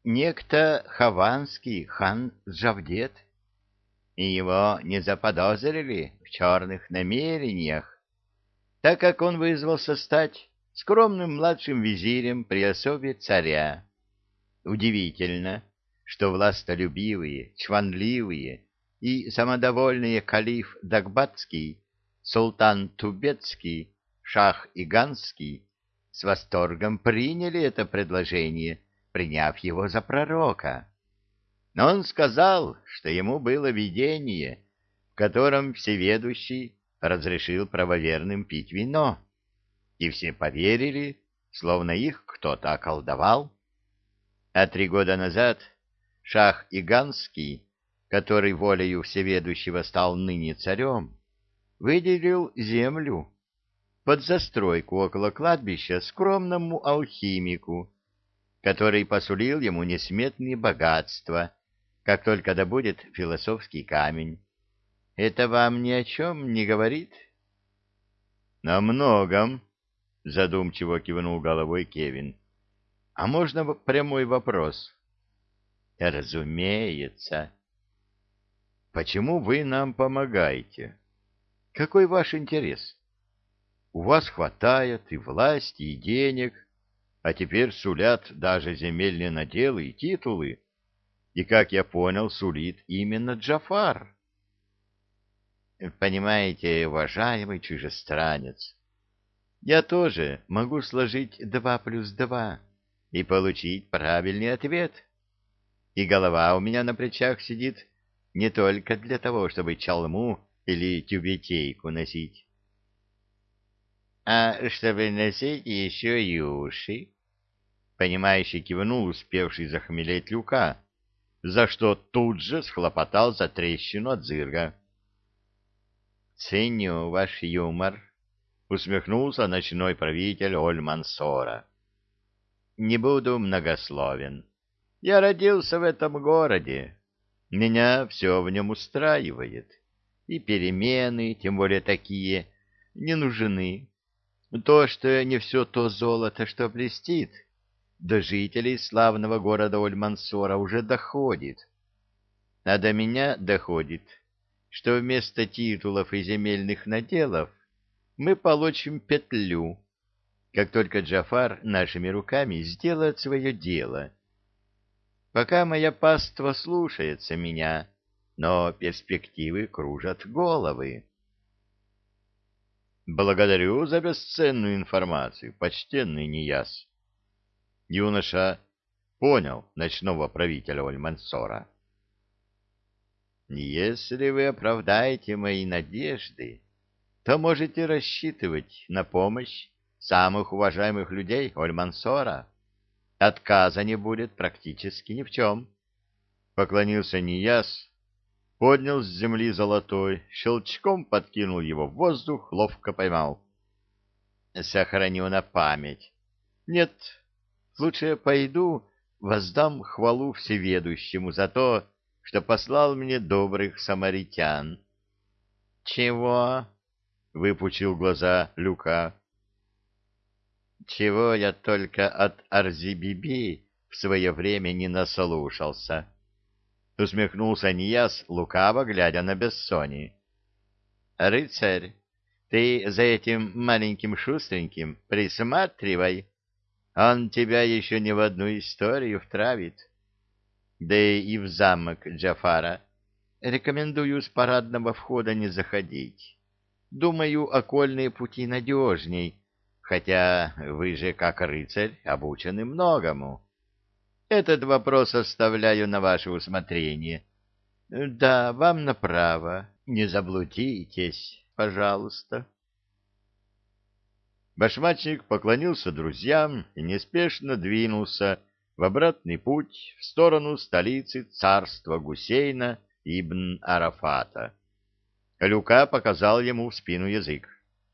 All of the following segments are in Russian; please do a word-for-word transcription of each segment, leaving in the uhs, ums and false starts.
некто Хованский хан Джавдет, и его не заподозрили в черных намерениях, так как он вызвался стать скромным младшим визирем при особе царя. Удивительно, что властолюбивые, чванливые и самодовольные калиф Дагбатский, султан Тубецкий, шах Иганский с восторгом приняли это предложение, приняв его за пророка. Но он сказал, что ему было видение, в котором всеведущий разрешил правоверным пить вино, и все поверили, словно их кто-то околдовал. А три года назад шах Иганский, который волею всеведущего стал ныне царем, выделил землю под застройку около кладбища скромному алхимику, который посулил ему несметные богатства, как только добудет философский камень. Это вам ни о чем не говорит? — О многом, — задумчиво кивнул головой Кевин. — А можно прямой вопрос? — Разумеется. — Почему вы нам помогаете? Какой ваш интерес? У вас хватает и власти, и денег, а теперь сулят даже земельные наделы и титулы. И, как я понял, сулит именно Джафар. Понимаете, уважаемый чужестранец, я тоже могу сложить два плюс два и получить правильный ответ. И голова у меня на плечах сидит не только для того, чтобы чалму или тюбетейку носить, а чтобы носить еще и уши. Понимающий кивнул успевший захмелеть Люка, за что тут же схлопотал за трещину от зырга. — Ценю ваш юмор, — усмехнулся ночной правитель Оль-Мансора. — Не буду многословен. Я родился в этом городе. Меня все в нем устраивает. И перемены, тем более такие, не нужны. То, что не все то золото, что блестит, до жителей славного города Оль-Мансора уже доходит. А до меня доходит, что вместо титулов и земельных наделов мы получим петлю, как только Джафар нашими руками сделает свое дело. Пока моя паства слушается меня, но перспективы кружат головы. Благодарю за бесценную информацию, почтенный Нияз. Юноша понял ночного правителя Оль-Мансора. Если вы оправдаете мои надежды, то можете рассчитывать на помощь самых уважаемых людей Оль-Мансора. Отказа не будет практически ни в чем. Поклонился Нияз, поднял с земли золотой, щелчком подкинул его в воздух, ловко поймал. Сохраню на память. Нет, лучше пойду, воздам хвалу всеведущему за то, что послал мне добрых самаритян. — Чего? — выпучил глаза Люка. — Чего я только от Арзи-Биби в свое время не наслушался. Усмехнулся Нияз, лукаво глядя на Бессони. — Рыцарь, ты за этим маленьким шустреньким присматривай. Он тебя еще не в одну историю втравит. Да и в замок Джафара рекомендую с парадного входа не заходить. Думаю, окольные пути надежней, хотя вы же, как рыцарь, обучены многому. Этот вопрос оставляю на ваше усмотрение. Да, вам направо. Не заблудитесь, пожалуйста. Башмачник поклонился друзьям и неспешно двинулся в обратный путь в сторону столицы царства Гусейна ибн Арафата. Люка показал ему в спину язык.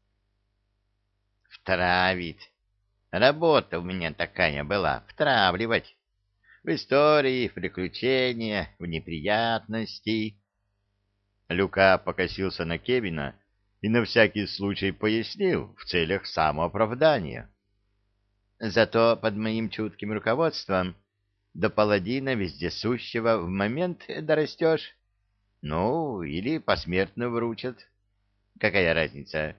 «Втравит. Работа у меня такая была — втравливать. В истории, в приключения, в неприятности». Люка покосился на Кевина и на всякий случай пояснил в целях самооправдания. Зато под моим чутким руководством до паладина вездесущего в момент дорастешь. Ну, или посмертно вручат. Какая разница?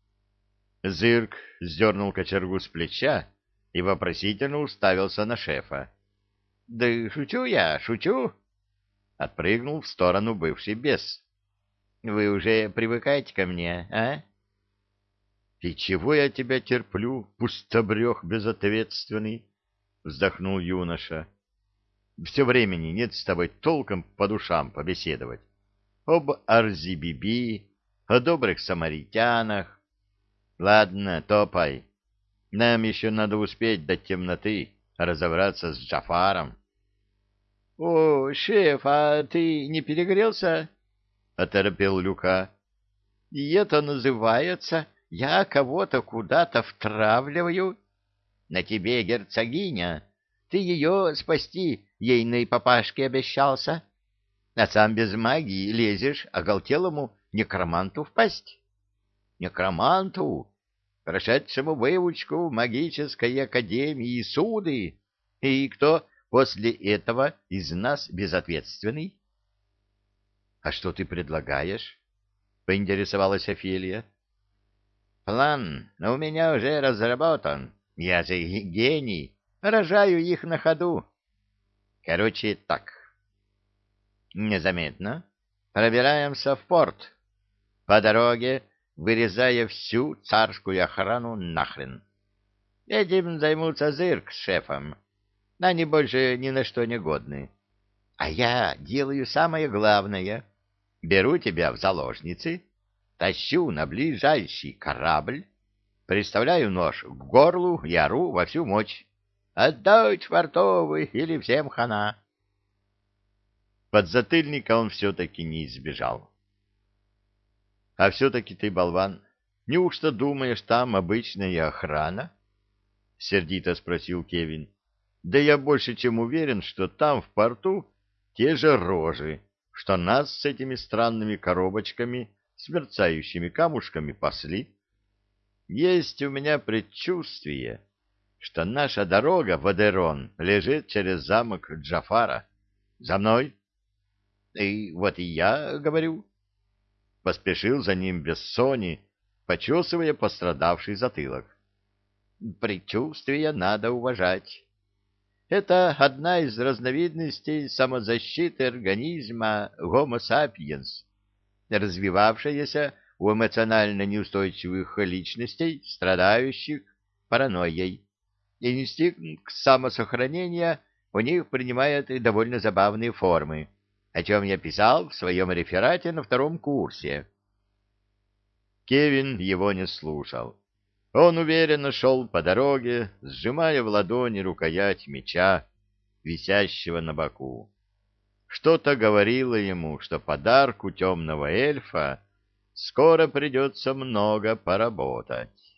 Зырк сдернул кочергу с плеча и вопросительно уставился на шефа. — Да шучу я, шучу! — отпрыгнул в сторону бывший бес. — Вы уже привыкаете ко мне, а? — И чего я тебя терплю, пустобрех безответственный? — вздохнул юноша. — Все времени нет с тобой толком по душам побеседовать. Об Арзи-Биби, о добрых самаритянах. Ладно, топай. Нам еще надо успеть до темноты разобраться с Джафаром. — О, шеф, а ты не перегрелся? — оторопел Люка. — И это называется, я кого-то куда-то втравливаю? На тебе, герцогиня, ты ее спасти ейной папашке обещался, а сам без магии лезешь оголтелому некроманту в пасть. Некроманту, прошедшему выучку в магической академии Суды, и кто после этого из нас безответственный? — А что ты предлагаешь? — поинтересовалась Офелия. — План у меня уже разработан. Я же гений, рожаю их на ходу. Короче, так. Незаметно пробираемся в порт. По дороге вырезая всю царскую охрану нахрен. Этим займутся Зырк с шефом. Они больше ни на что не годны. А я делаю самое главное. Беру тебя в заложницы, тащу на ближайший корабль, приставляю нож к горлу и ору во всю мощь. Отдай чвартовый или всем хана. Подзатыльника он все-таки не избежал. — А все-таки ты, болван, неужто думаешь, там обычная охрана? — сердито спросил Кевин. — Да я больше чем уверен, что там, в порту, те же рожи, что нас с этими странными коробочками с мерцающими камушками пасли. Есть у меня предчувствие, что наша дорога в Адерон лежит через замок Джафара. За мной! — И вот и я говорю. Поспешил за ним Бессони, почесывая пострадавший затылок. Предчувствия надо уважать. Это одна из разновидностей самозащиты организма Homo sapiens, развивавшаяся у эмоционально неустойчивых личностей, страдающих паранойей. Инстинкт самосохранения у них принимает довольно забавные формы, о чем я писал в своем реферате на втором курсе. Кевин его не слушал. Он уверенно шел по дороге, сжимая в ладони рукоять меча, висящего на боку. Что-то говорило ему, что подарку темного эльфа скоро придется много поработать.